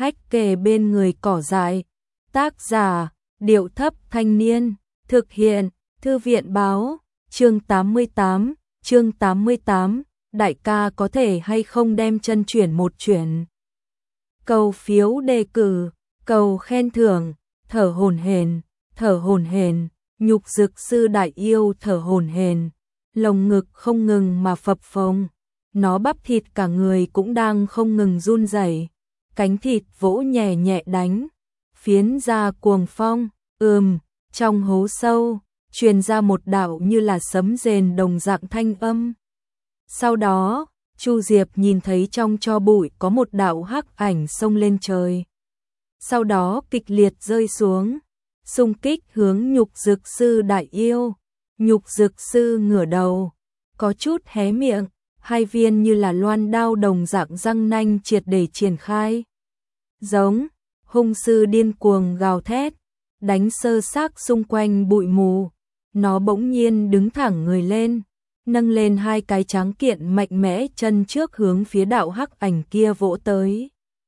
hách kề bên người cỏ dại. Tác giả, Điệu Thấp Thanh Niên, thực hiện, Thư viện Báo, chương 88, đại ca có thể hay không đem chân chuyển một chuyển. Cầu phiếu đề cử, cầu khen thưởng, thở hổn hển, nhục dực sư đại yêu thở hổn hển, lồng ngực không ngừng mà phập phồng, nó bắp thịt cả người cũng đang không ngừng run rẩy, cánh thịt vỗ nhẹ nhẹ đánh, phiến ra cuồng phong, trong hố sâu, truyền ra một đạo như là sấm rền đồng dạng thanh âm. Sau đó, Chu Diệp nhìn thấy trong tro bụi có một đạo hắc ảnh xông lên trời. Sau đó kịch liệt rơi xuống, xung kích hướng nhục dực sư đại yêu. Nhục dực sư ngửa đầu, có chút hé miệng, hai viên như là loan đao đồng dạng răng nanh triệt để triển khai. Giống, hung sư điên cuồng gào thét, đánh sơ xác xung quanh bụi mù. Nó bỗng nhiên đứng thẳng người lên, nâng lên hai cái tráng kiện mạnh mẽ chân trước hướng phía đạo hắc ảnh kia vỗ tới.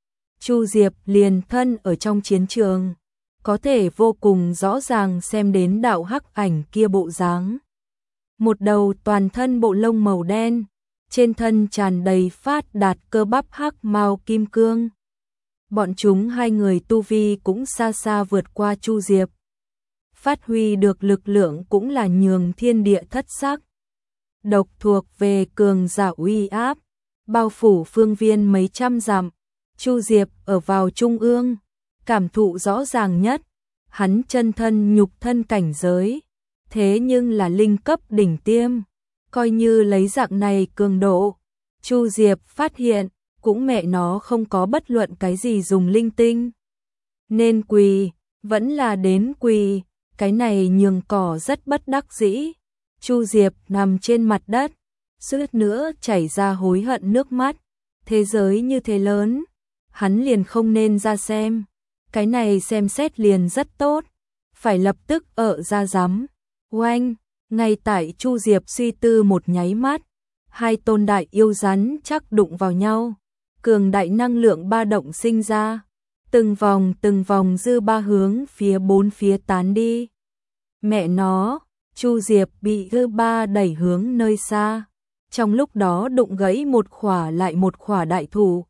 Chu Diệp liền thân ở trong chiến trường, có thể vô cùng rõ ràng xem đến đạo hắc ảnh kia bộ dáng. Một đầu toàn thân bộ lông màu đen, trên thân tràn đầy phát đạt cơ bắp hắc mao kim cương. Bọn chúng hai người tu vi cũng xa xa vượt qua Chu Diệp. Phát huy được lực lượng cũng là nhường thiên địa thất sắc. Độc thuộc về cường giả uy áp, bao phủ phương viên mấy trăm dặm. Chu Diệp ở vào trung ương, cảm thụ rõ ràng nhất, hắn chân thân nhục thân cảnh giới, thế nhưng là linh cấp đỉnh tiêm, coi như lấy dạng này cường độ, Chu Diệp phát hiện, cũng mẹ nó không có bất luận cái gì dùng linh tinh. Nên quỳ, vẫn là đến quỳ, cái này nhường cỏ rất bất đắc dĩ. Chu Diệp nằm trên mặt đất, suýt nữa chảy ra hối hận nước mắt, thế giới như thế lớn, hắn liền không nên ra xem, cái này xem xét liền rất tốt, phải lập tức ở ra rắm. Oanh, ngay tại Chu Diệp suy tư một nháy mắt, hai tôn đại yêu rắn chắc đụng vào nhau, cường đại năng lượng ba động sinh ra, từng vòng dư ba hướng phía bốn phía tán đi. Mẹ nó, Chu Diệp bị dư ba đẩy hướng nơi xa, trong lúc đó đụng gãy một khỏa lại một khỏa đại thụ.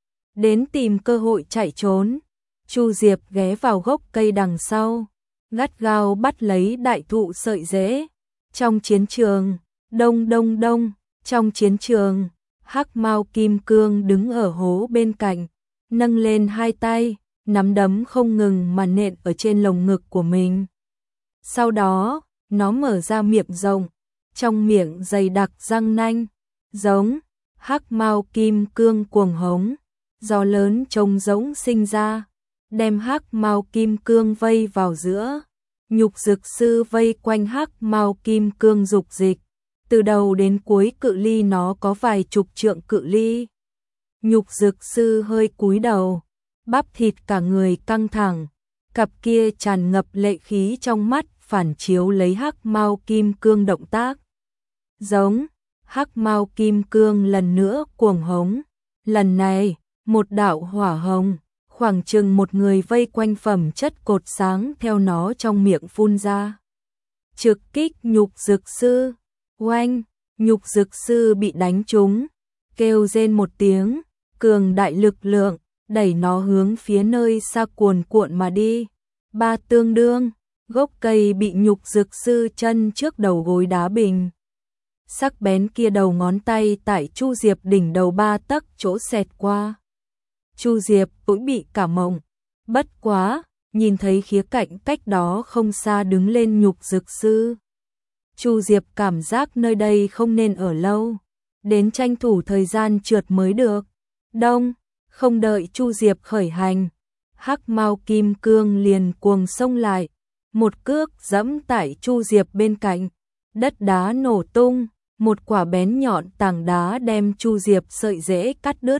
Đến tìm cơ hội chạy trốn, Chu Diệp ghé vào gốc cây đằng sau, gắt gao bắt lấy đại thụ sợi rễ. Trong chiến trường, đông, trong chiến trường, hắc mao kim cương đứng ở hố bên cạnh, nâng lên hai tay, nắm đấm không ngừng mà nện ở trên lồng ngực của mình. Sau đó, nó mở ra miệng rộng, trong miệng dày đặc răng nanh, giống, hắc mao kim cương cuồng hống, gió lớn trông giống sinh ra, đem hắc mao kim cương vây vào giữa. Nhục dực sư vây quanh hắc mao kim cương dục dịch, từ đầu đến cuối cự ly nó có vài chục trượng cự ly. Nhục dực sư hơi cúi đầu, bắp thịt cả người căng thẳng, cặp kia tràn ngập lệ khí trong mắt phản chiếu lấy hắc mao kim cương động tác. Giống, hắc mao kim cương lần nữa cuồng hống, lần này, một đạo hỏa hồng, khoảng chừng một người vây quanh phẩm chất cột sáng theo nó trong miệng phun ra. Trực kích nhục dực sư, oanh, nhục dực sư bị đánh trúng, kêu rên một tiếng, cường đại lực lượng, đẩy nó hướng phía nơi xa cuồn cuộn mà đi. Ba tương đương, gốc cây bị nhục dực sư chân trước đầu gối đá bình. Sắc bén kia đầu ngón tay tại Chu Diệp đỉnh đầu 3 tấc chỗ xẹt qua. Chu Diệp cũng bị cả mộng, bất quá, nhìn thấy khía cạnh cách đó không xa đứng lên nhục dực sư. Chu Diệp cảm giác nơi đây không nên ở lâu, đến tranh thủ thời gian trượt mới được. Đông, không đợi Chu Diệp khởi hành, hắc mao kim cương liền cuồng xông lại, một cước giẫm tại Chu Diệp bên cạnh, đất đá nổ tung, một quả bén nhọn tảng đá đem Chu Diệp sợi rễ cắt đứt.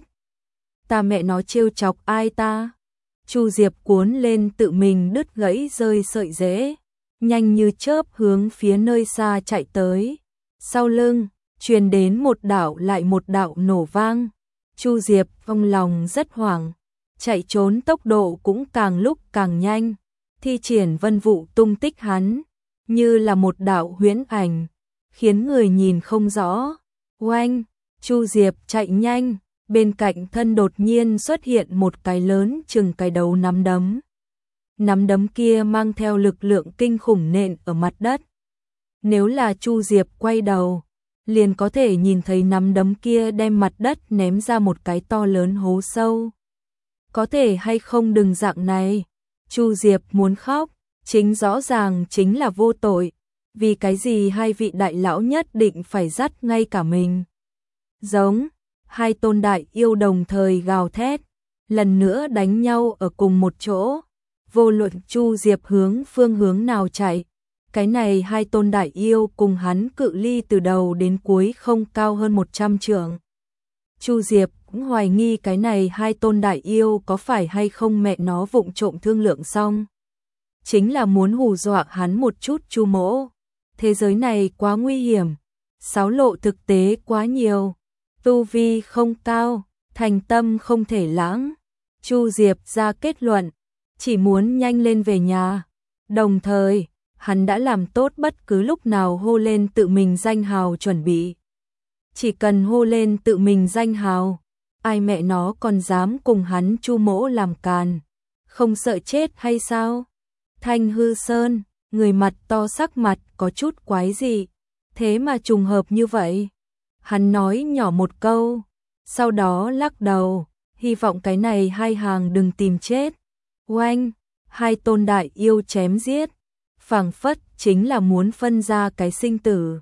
Ta mẹ nó trêu chọc ai ta? Chu Diệp cuốn lên tự mình đứt gãy rơi sợi rễ, nhanh như chớp hướng phía nơi xa chạy tới. Sau lưng, truyền đến một đạo lại một đạo nổ vang. Chu Diệp trong lòng rất hoảng, chạy trốn tốc độ cũng càng lúc càng nhanh, thi triển vân vụ tung tích hắn, như là một đạo huyễn ảnh, khiến người nhìn không rõ. Oanh, Chu Diệp chạy nhanh, bên cạnh thân đột nhiên xuất hiện một cái lớn chừng cái đầu nắm đấm. Nắm đấm kia mang theo lực lượng kinh khủng nện ở mặt đất. Nếu là Chu Diệp quay đầu, liền có thể nhìn thấy nắm đấm kia đem mặt đất ném ra một cái to lớn hố sâu. Có thể hay không đừng dạng này. Chu Diệp muốn khóc, chính rõ ràng chính là vô tội. Vì cái gì hai vị đại lão nhất định phải dắt ngay cả mình. Giống, hai tôn đại yêu đồng thời gào thét, lần nữa đánh nhau ở cùng một chỗ. Vô luận Chu Diệp hướng phương hướng nào chạy, cái này hai tôn đại yêu cùng hắn cự ly từ đầu đến cuối không cao hơn 100 trượng. Chu Diệp cũng hoài nghi cái này hai tôn đại yêu có phải hay không mẹ nó vụng trộm thương lượng xong. Chính là muốn hù dọa hắn một chút Chu Mỗ. Thế giới này quá nguy hiểm, xáo lộ thực tế quá nhiều, tu vi không cao, thành tâm không thể lãng. Chu Diệp ra kết luận, chỉ muốn nhanh lên về nhà. Đồng thời, hắn đã làm tốt bất cứ lúc nào hô lên tự mình danh hào chuẩn bị. Chỉ cần hô lên tự mình danh hào, ai mẹ nó còn dám cùng hắn Chu Mỗ làm càn, không sợ chết hay sao? Thanh Hư Sơn, người mặt to sắc mặt có chút quái dị, thế mà trùng hợp như vậy. Hắn nói nhỏ một câu, sau đó lắc đầu, hy vọng cái này hai hàng đừng tìm chết. Oanh, hai tôn đại yêu chém giết, phảng phất chính là muốn phân ra cái sinh tử.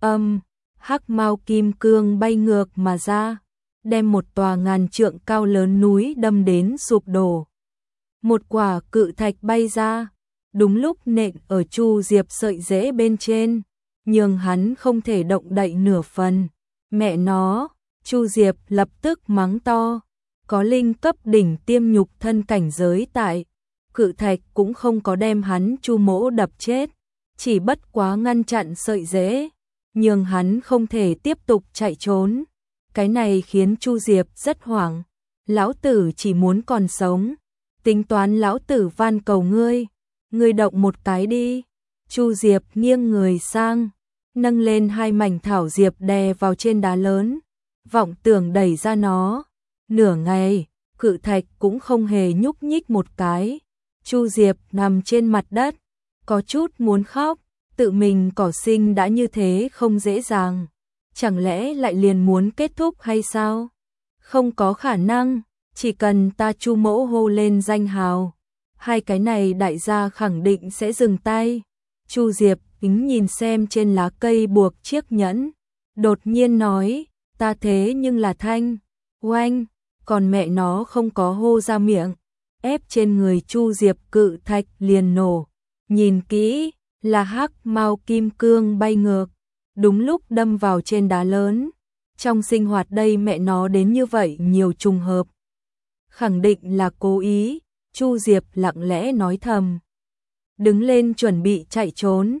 Hắc mao kim cương bay ngược mà ra, đem một tòa ngàn trượng cao lớn núi đâm đến sụp đổ. Một quả cự thạch bay ra, đúng lúc nện ở Chu Diệp sợi rễ bên trên, nhưng hắn không thể động đậy nửa phần. Mẹ nó, Chu Diệp lập tức mắng to, có linh cấp đỉnh tiêm nhục thân cảnh giới tại, cự thạch cũng không có đem hắn Chu Mỗ đập chết, chỉ bất quá ngăn chặn sợi rễ, nhưng hắn không thể tiếp tục chạy trốn. Cái này khiến Chu Diệp rất hoảng, lão tử chỉ muốn còn sống, tính toán lão tử van cầu ngươi động một cái đi. Chu Diệp nghiêng người sang, nâng lên hai mảnh thảo diệp đè vào trên đá lớn, vọng tưởng đẩy ra nó. Nửa ngày, cự thạch cũng không hề nhúc nhích một cái. Chu Diệp nằm trên mặt đất, có chút muốn khóc, tự mình cỏ sinh đã như thế không dễ dàng, chẳng lẽ lại liền muốn kết thúc hay sao? Không có khả năng, chỉ cần ta Chu Mỗ hô lên danh hào, hai cái này đại gia khẳng định sẽ dừng tay. Chu Diệp kính nhìn xem trên lá cây buộc chiếc nhẫn, đột nhiên nói, ta thế nhưng là Thanh. Oanh, còn mẹ nó không có hô ra miệng, ép trên người Chu Diệp cự thạch liền nổ. Nhìn kỹ, là hắc mao kim cương bay ngược, đúng lúc đâm vào trên đá lớn. Trong sinh hoạt đây mẹ nó đến như vậy nhiều trùng hợp, khẳng định là cố ý. Chu Diệp lặng lẽ nói thầm, đứng lên chuẩn bị chạy trốn.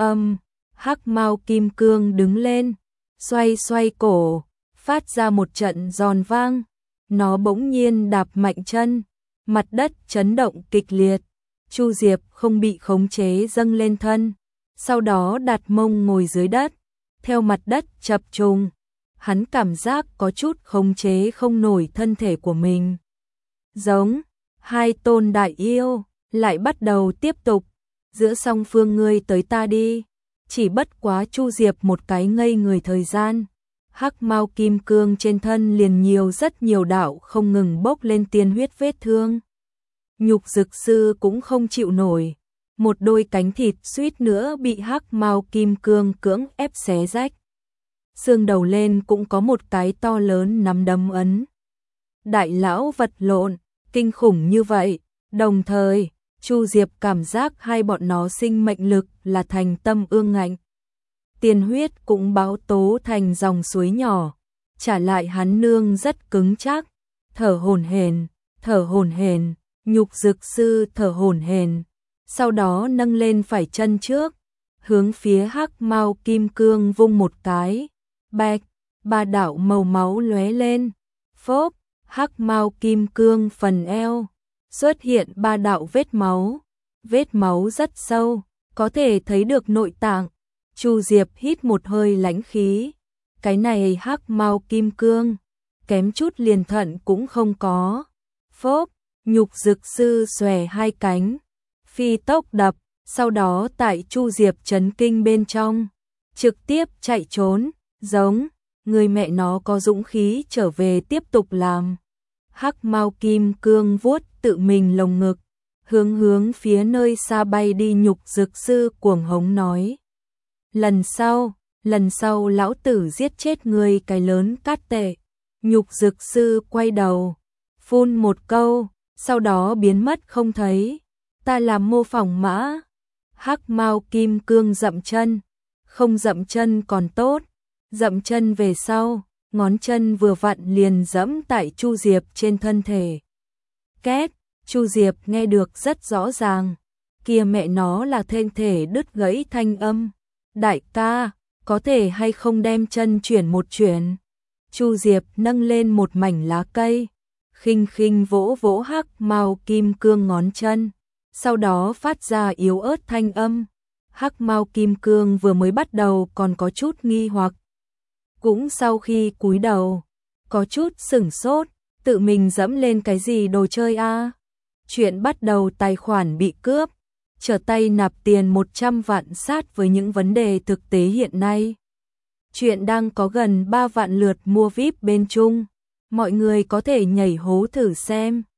Hắc mao kim cương đứng lên, xoay xoay cổ, phát ra một trận giòn vang. Nó bỗng nhiên đạp mạnh chân, mặt đất chấn động kịch liệt. Chu Diệp không bị khống chế dâng lên thân, sau đó đặt mông ngồi dưới đất, theo mặt đất chập trùng. Hắn cảm giác có chút khống chế không nổi thân thể của mình. Giống, hai tôn đại yêu lại bắt đầu tiếp tục, giữa song phương ngươi tới ta đi. Chỉ bất quá Chu Diệp một cái ngây người thời gian, hắc mao kim cương trên thân liền nhiều rất nhiều đạo không ngừng bốc lên tiên huyết vết thương. Nhục dực sư cũng không chịu nổi, một đôi cánh thịt suýt nữa bị hắc mao kim cương cưỡng ép xé rách. Xương đầu lên cũng có một cái to lớn nắm đấm ấn. Đại lão vật lộn, kinh khủng như vậy, đồng thời, Chu Diệp cảm giác hai bọn nó sinh mệnh lực là thành tâm ương ngạnh. Tiên huyết cũng báo tố thành dòng suối nhỏ, trả lại hắn nương rất cứng chắc, thở hổn hển, nhục dực sư thở hổn hển, sau đó nâng lên phải chân trước, hướng phía hắc mao kim cương vung một cái, bạch, ba đạo màu máu lóe lên, phốp, Hắc Mao Kim Cương phần eo xuất hiện 3 đạo vết máu rất sâu, có thể thấy được nội tạng. Chu Diệp hít một hơi lãnh khí, cái này Hắc Mao Kim Cương, kém chút liền thận cũng không có. Phốp, Nhục Dực Sư xòe hai cánh, phi tốc đập, sau đó tại Chu Diệp chấn kinh bên trong, trực tiếp chạy trốn, giống, người mẹ nó có dũng khí trở về tiếp tục làm. Hắc Mao Kim Cương vuốt tự mình lồng ngực, hướng phía nơi xa bay đi. Nhục Dực Sư cuồng hống nói: lần sau lão tử giết chết người cái lớn cát tệ. Nhục Dực Sư quay đầu, phun một câu, sau đó biến mất không thấy. Ta làm mô phỏng mã. Hắc Mao Kim Cương dậm chân, không dậm chân còn tốt, dậm chân về sau, ngón chân vừa vặn liền dẫm tại Chu Diệp trên thân thể. Két, Chu Diệp nghe được rất rõ ràng, kia mẹ nó là thân thể đứt gãy thanh âm. Đại ca, có thể hay không đem chân chuyển một chuyển? Chu Diệp nâng lên một mảnh lá cây, khinh vỗ vỗ Hắc Mao Kim Cương ngón chân, sau đó phát ra yếu ớt thanh âm. Hắc Mao Kim Cương vừa mới bắt đầu còn có chút nghi hoặc, cũng sau khi cúi đầu, có chút sửng sốt, tự mình dẫm lên cái gì đồ chơi a? Chuyện bắt đầu tài khoản bị cướp, trở tay nạp tiền 100 vạn sát với những vấn đề thực tế hiện nay. Chuyện đang có gần 3 vạn lượt mua VIP bên Trung, mọi người có thể nhảy hố thử xem.